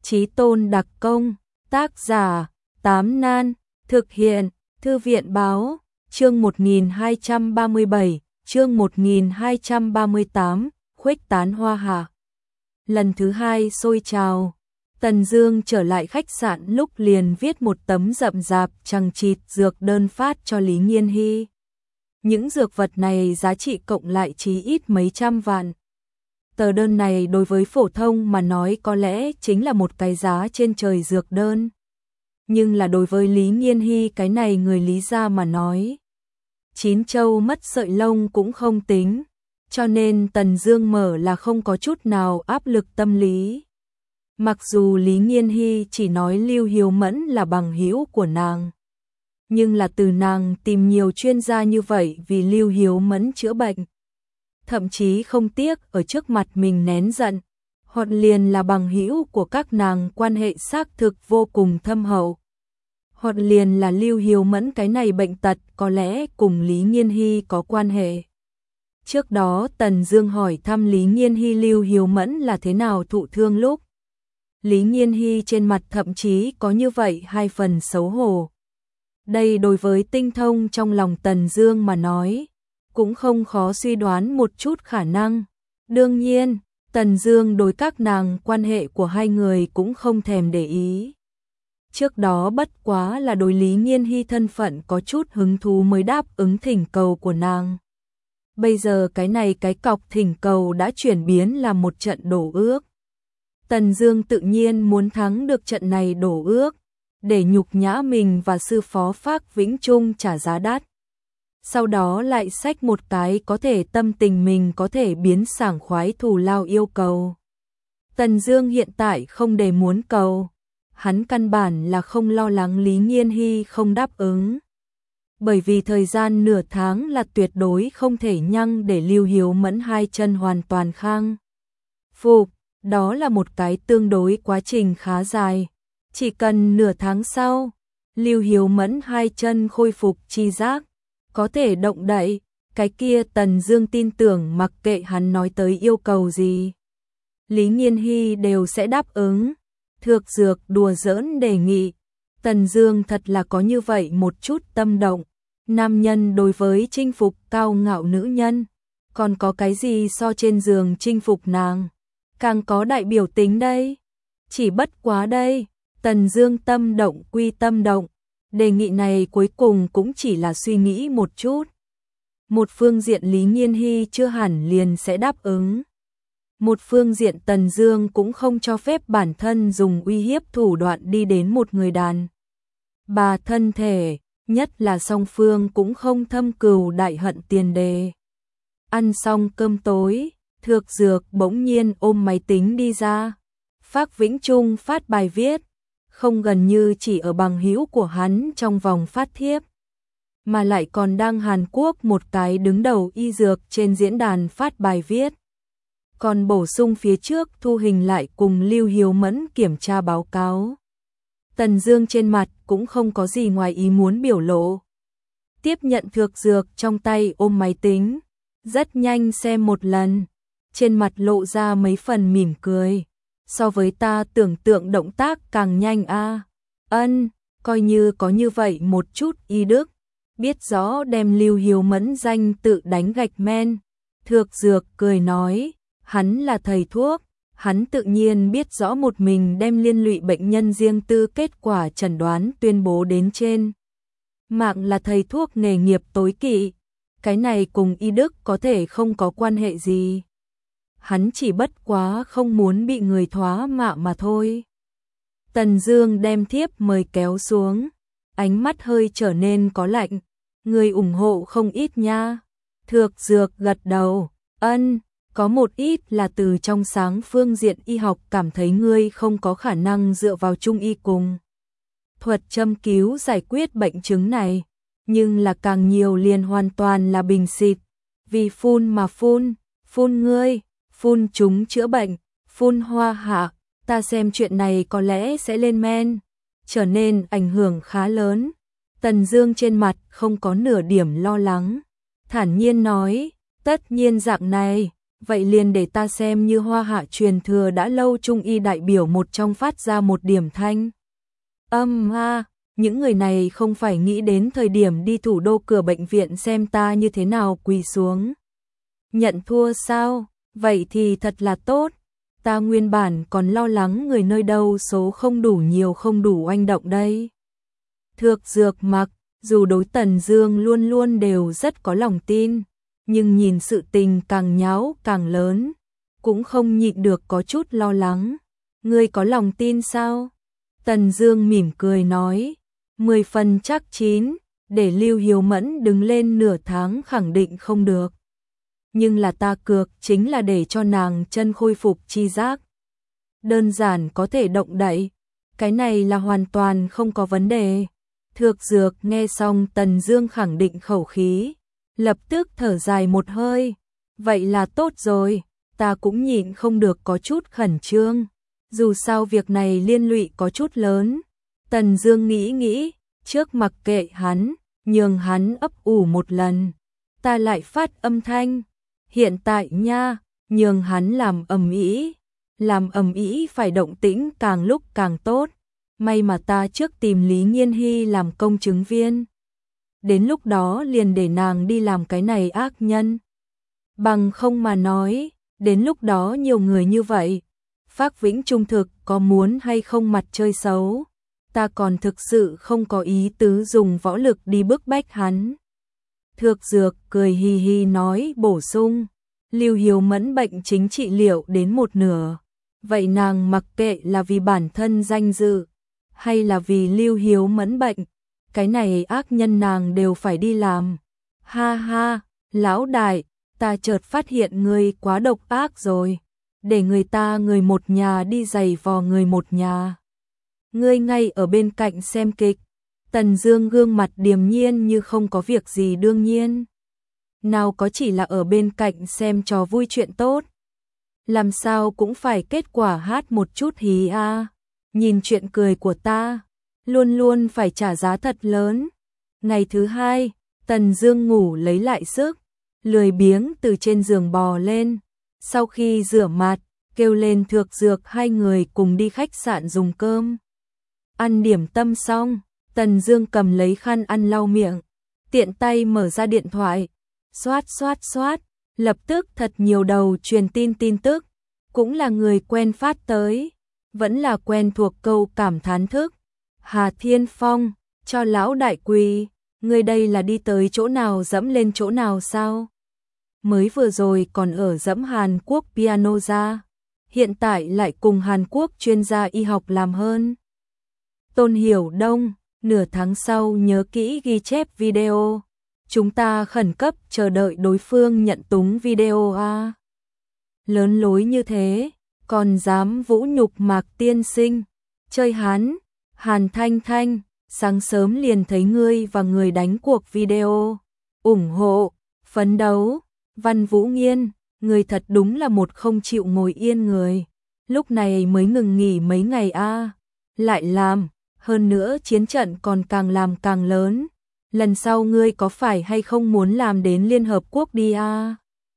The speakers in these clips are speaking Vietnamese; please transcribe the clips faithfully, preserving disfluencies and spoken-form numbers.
Chí Tôn đặc công, tác giả, Tám Nan, thực hiện, Thư viện báo, chương một nghìn hai trăm ba mươi bảy, chương một nghìn hai trăm ba mươi tám, khuếch tán hoa hạ. Lần thứ hai sôi trào, Tần Dương trở lại khách sạn lúc liền viết một tấm rậm rạp chằng chịt dược đơn phát cho Lý Nghiên Hy. Những dược vật này giá trị cộng lại chí ít mấy trăm vạn. Tờ đơn này đối với phổ thông mà nói có lẽ chính là một cái giá trên trời dược đơn. Nhưng là đối với Lý Nghiên Hy cái này người Lý gia mà nói, chín châu mất sợi lông cũng không tính, cho nên Tần Dương mở là không có chút nào áp lực tâm lý. Mặc dù Lý Nghiên Hy chỉ nói Lưu Hiếu Mẫn là bằng hữu của nàng, nhưng là từ nàng tìm nhiều chuyên gia như vậy vì Lưu Hiếu Mẫn chữa bệnh, thậm chí không tiếc ở trước mặt mình nén giận, hoặc liền là bằng hữu của các nàng quan hệ xác thực vô cùng thâm hậu. Hoặc liền là Lưu Hiếu Mẫn cái này bệnh tật có lẽ cùng Lý Nghiên Hy có quan hệ. Trước đó Tần Dương hỏi thăm Lý Nghiên Hy Lưu Hiếu Mẫn là thế nào thụ thương lúc. Lý Nghiên Hy trên mặt thậm chí có như vậy hai phần xấu hổ. Đây đối với tinh thông trong lòng Tần Dương mà nói, cũng không khó suy đoán một chút khả năng. Đương nhiên, Tần Dương đối các nàng quan hệ của hai người cũng không thèm để ý. Trước đó bất quá là đối Lý Nghiên Hy thân phận có chút hứng thú mới đáp ứng thỉnh cầu của nàng. Bây giờ cái này cái cọc thỉnh cầu đã chuyển biến là một trận đổ ước. Tần Dương tự nhiên muốn thắng được trận này đổ ước, để nhục nhã mình và sư phó Phác Vĩnh Trung trả giá đắt. Sau đó lại xách một cái có thể tâm tình mình có thể biến sảng khoái thù lao yêu cầu. Tần Dương hiện tại không để muốn cầu, hắn căn bản là không lo lắng Lý Nghiên Hy không đáp ứng. Bởi vì thời gian nửa tháng là tuyệt đối không thể nhăng để Lưu Hiếu Mẫn hai chân hoàn toàn khang phục, đó là một cái tương đối quá trình khá dài. Chỉ cần nửa tháng sau, Lưu Hiếu Mẫn hai chân khôi phục chi giác, có thể động đậy, cái kia Tần Dương tin tưởng mặc kệ hắn nói tới yêu cầu gì, Lý Nghiên Hy đều sẽ đáp ứng. Thược dược đùa giỡn đề nghị, Tần Dương thật là có như vậy một chút tâm động. Nam nhân đối với chinh phục cao ngạo nữ nhân, còn có cái gì so trên giường chinh phục nàng, càng có đại biểu tính đây. Chỉ bất quá đây, Tần Dương tâm động quy tâm động, đề nghị này cuối cùng cũng chỉ là suy nghĩ một chút. Một phương diện Lý Nghiên Hy chưa hẳn liền sẽ đáp ứng. Một phương diện Tần Dương cũng không cho phép bản thân dùng uy hiếp thủ đoạn đi đến một người đàn bà thân thể, nhất là song phương cũng không thâm cừu đại hận tiền đề. Ăn xong cơm tối, Thược Dược bỗng nhiên ôm máy tính đi ra. Phác Vĩnh Trung phát bài viết, không gần như chỉ ở bằng hữu của hắn trong vòng phát thiếp, mà lại còn đang Hàn Quốc một cái đứng đầu y dược trên diễn đàn phát bài viết. Còn bổ sung phía trước thu hình lại cùng Lưu Hiếu Mẫn kiểm tra báo cáo. Tần Dương trên mặt cũng không có gì ngoài ý muốn biểu lộ. Tiếp nhận Thược Dược trong tay ôm máy tính, rất nhanh xem một lần, trên mặt lộ ra mấy phần mỉm cười. So với ta tưởng tượng động tác càng nhanh a. À. Ân, coi như có như vậy một chút y đức, biết rõ đem Lưu Hiếu Mẫn danh tự đánh gạch men. Thược Dược cười nói, hắn là thầy thuốc, hắn tự nhiên biết rõ một mình đem liên lụy bệnh nhân riêng tư kết quả chẩn đoán tuyên bố đến trên mạng là thầy thuốc nghề nghiệp tối kỵ, cái này cùng y đức có thể không có quan hệ gì. Hắn chỉ bất quá không muốn bị người thoá mạ mà thôi. Tần Dương đem thiếp mời kéo xuống, ánh mắt hơi trở nên có lạnh. Người ủng hộ không ít nha. Thược Dược gật đầu, ân, có một ít là từ trong sáng phương diện y học cảm thấy ngươi không có khả năng dựa vào trung y cùng thuật châm cứu giải quyết bệnh chứng này, nhưng là càng nhiều liền hoàn toàn là bình xịt, vì phun mà phun, phun ngươi, phun chúng chữa bệnh, phun hoa hạ, ta xem chuyện này có lẽ sẽ lên men, trở nên ảnh hưởng khá lớn. Tần Dương trên mặt không có nửa điểm lo lắng, thản nhiên nói, tất nhiên dạng này, vậy liền để ta xem như Hoa Hạ truyền thừa đã lâu trung y đại biểu một trong phát ra một điểm thanh. Âm a, những người này không phải nghĩ đến thời điểm đi thủ đô cửa bệnh viện xem ta như thế nào quỳ xuống. Nhận thua sao? Vậy thì thật là tốt. Ta nguyên bản còn lo lắng người nơi đâu số không đủ nhiều không đủ oanh động đây. Thược Dược Mặc, dù đối Tần Dương luôn luôn đều rất có lòng tin, nhưng nhìn sự tình càng nháo càng lớn, cũng không nhịn được có chút lo lắng. Ngươi có lòng tin sao? Tần Dương mỉm cười nói, mười phần chắc chín, để Lưu Hiếu Mẫn đứng lên nửa tháng khẳng định không được. Nhưng là ta cược chính là để cho nàng chân khôi phục chi giác. Đơn giản có thể động đậy, cái này là hoàn toàn không có vấn đề. Thược Dược nghe xong Tần Dương khẳng định khẩu khí, lập tức thở dài một hơi. Vậy là tốt rồi, ta cũng nhịn không được có chút khẩn trương. Dù sao việc này liên lụy có chút lớn. Tần Dương nghĩ nghĩ, trước mặc kệ hắn, nhường hắn ấp ủ một lần. Ta lại phát âm thanh. Hiện tại nha, nhường hắn làm ầm ĩ, làm ầm ĩ phải động tĩnh càng lúc càng tốt. May mà ta trước tìm Lý Nghiên Hy làm công chứng viên. Đến lúc đó liền để nàng đi làm cái này ác nhân. Bằng không mà nói, đến lúc đó nhiều người như vậy, Phác Vĩnh trung thực có muốn hay không mặt chơi xấu, ta còn thực sự không có ý tứ dùng võ lực đi bức bách hắn. Thược Dược cười hi hi nói bổ sung, Lưu Hiếu Mẫn bệnh chính trị liệu đến một nửa, vậy nàng mặc kệ là vì bản thân danh dự, hay là vì Lưu Hiếu Mẫn bệnh, cái này ác nhân nàng đều phải đi làm. Ha ha, lão đại, ta chợt phát hiện ngươi quá độc ác rồi, để người ta người một nhà đi giày vò người một nhà. Ngươi ngay ở bên cạnh xem kịch. Tần Dương gương mặt điềm nhiên như không có việc gì đương nhiên. Nào có chỉ là ở bên cạnh xem trò vui chuyện tốt. Làm sao cũng phải kết quả hát một chút hí a. À. Nhìn chuyện cười của ta, luôn luôn phải trả giá thật lớn. Ngày thứ hai, Tần Dương ngủ lấy lại sức, lười biếng từ trên giường bò lên. Sau khi rửa mặt, kêu lên Thược Dược hai người cùng đi khách sạn dùng cơm. Ăn điểm tâm xong, Tần Dương cầm lấy khăn ăn lau miệng, tiện tay mở ra điện thoại, xoát xoát xoát, lập tức thật nhiều đầu truyền tin tin tức, cũng là người quen phát tới, vẫn là quen thuộc câu cảm thán thức. Hà Thiên Phong, cho lão đại quỳ, ngươi đây là đi tới chỗ nào dẫm lên chỗ nào sao? Mới vừa rồi còn ở dẫm Hàn Quốc piano ra, hiện tại lại cùng Hàn Quốc chuyên gia y học làm hơn. Tôn Hiểu Đông, nửa tháng sau nhớ kỹ ghi chép video. Chúng ta khẩn cấp chờ đợi đối phương nhận túng video a. Lớn lối như thế, còn dám vũ nhục Mạc tiên sinh. Chơi hắn, Hàn Thanh Thanh, sáng sớm liền thấy ngươi và người đánh cuộc video. Ủng hộ, phấn đấu, Văn Vũ Nghiên, người thật đúng là một không chịu ngồi yên người. Lúc này mới ngừng nghỉ mấy ngày a, lại làm. Hơn nữa chiến trận còn càng làm càng lớn. Lần sau ngươi có phải hay không muốn làm đến Liên Hợp Quốc đi à?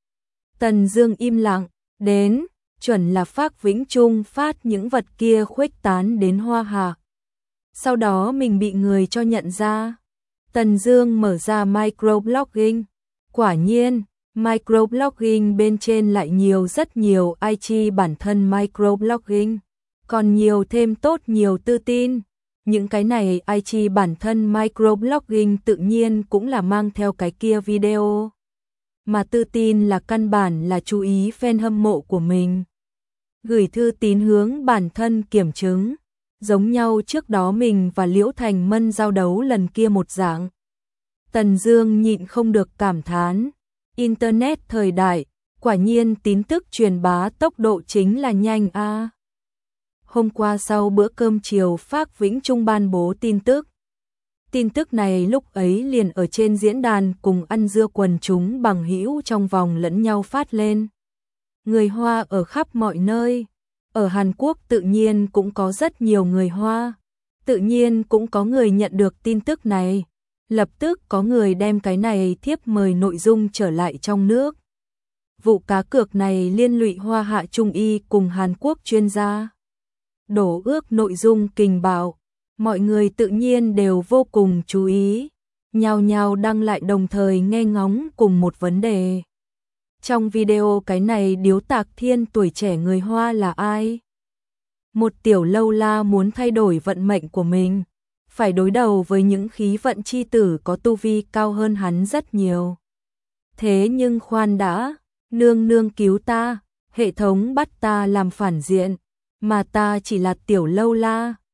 Tần Dương im lặng, đến, chuẩn là Phác Vĩnh Trung phát những vật kia khuếch tán đến Hoa Hạ. Sau đó mình bị người cho nhận ra. Tần Dương mở ra microblogging. Quả nhiên, microblogging bên trên lại nhiều rất nhiều i giê bản thân microblogging. Còn nhiều thêm tốt nhiều tư tin. Những cái này i giê bản thân microblogging tự nhiên cũng là mang theo cái kia video. Mà tự tin là căn bản là chú ý fan hâm mộ của mình. Gửi thư tín hướng bản thân kiểm chứng. Giống nhau trước đó mình và Liễu Thành Mân giao đấu lần kia một dạng. Tần Dương nhịn không được cảm thán. Internet thời đại, quả nhiên tin tức truyền bá tốc độ chính là nhanh a. À. Hôm qua sau bữa cơm chiều Phác Vĩnh Trung ban bố tin tức. Tin tức này lúc ấy liền ở trên diễn đàn cùng ăn dưa quần chúng bằng hữu trong vòng lẫn nhau phát lên. Người Hoa ở khắp mọi nơi. Ở Hàn Quốc tự nhiên cũng có rất nhiều người Hoa. Tự nhiên cũng có người nhận được tin tức này. Lập tức có người đem cái này thiếp mời nội dung trở lại trong nước. Vụ cá cược này liên lụy Hoa Hạ Trung y cùng Hàn Quốc chuyên gia. Đổ ước nội dung kình bạo, mọi người tự nhiên đều vô cùng chú ý, nhao nhao đăng lại đồng thời nghe ngóng cùng một vấn đề. Trong video cái này Điếu Tạc Thiên tuổi trẻ người Hoa là ai? Một tiểu lâu la muốn thay đổi vận mệnh của mình, phải đối đầu với những khí vận chi tử có tu vi cao hơn hắn rất nhiều. Thế nhưng khoan đã, nương nương cứu ta, hệ thống bắt ta làm phản diện, mà ta chỉ là tiểu lâu la,